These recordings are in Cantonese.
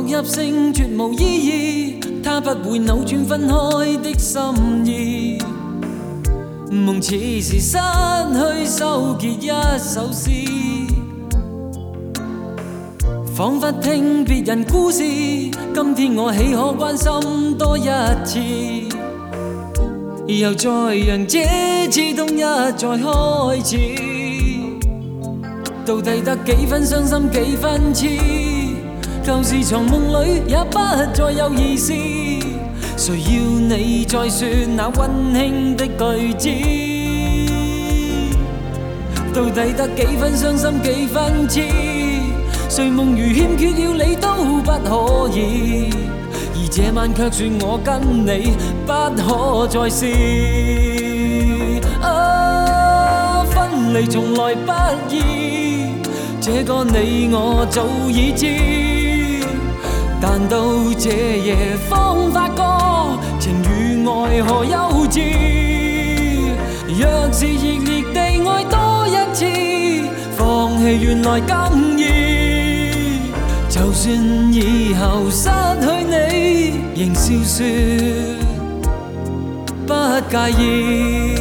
入性絕無意義，它不會扭轉分開的心意。夢似是失去收結一首詩，彷彿聽別人故事，今天我豈可關心多一次？又再讓這次痛一再開始，到底得幾分傷心幾分痴？舊時藏夢裏也不再有意思，誰要你再說那溫馨的句子？到底得幾分傷心幾分痴？誰夢如欠缺了你都不可以，而這晚卻說我跟你不可再試。分離從來不易，這個你我早已知。但到這夜方發覺情與愛何幼稚，若是熱烈地愛多一次，放棄原來更易。就算以後失去你，仍笑說不介意。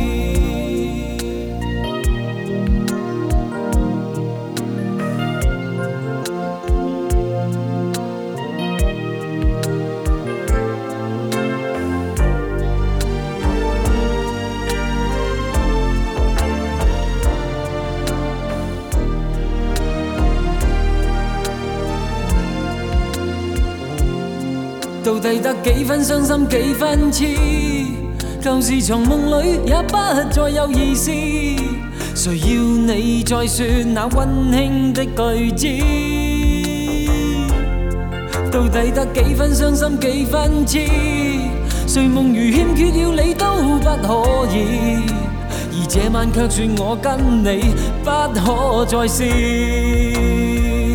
到底得幾分傷心幾分痴？舊時藏夢裏也不再有意思，誰要你再說那溫馨的句子？到底得幾分傷心幾分痴？誰夢如欠缺了你都不可以，而這晚卻說我跟你不可再試。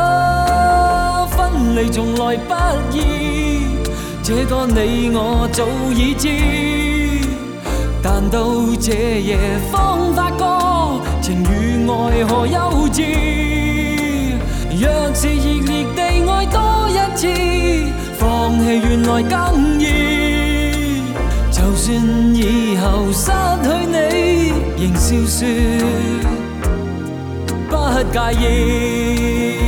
分離從來不易，這個你我早已知。但到這夜方發覺情與愛何幼稚，若是熱烈地愛多一次，放棄原來更易。就算以後失去你，仍笑說不介意。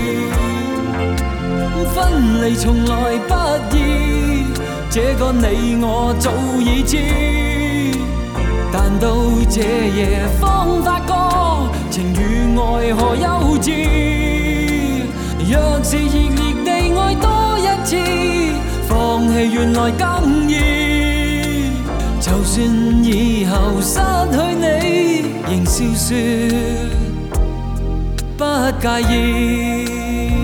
分離從來不易，這個你我早已知。但到這夜方發覺情與愛何幼稚，若是熱烈地愛多一次，放棄原來更易。就算以後失去你，仍笑說不介意。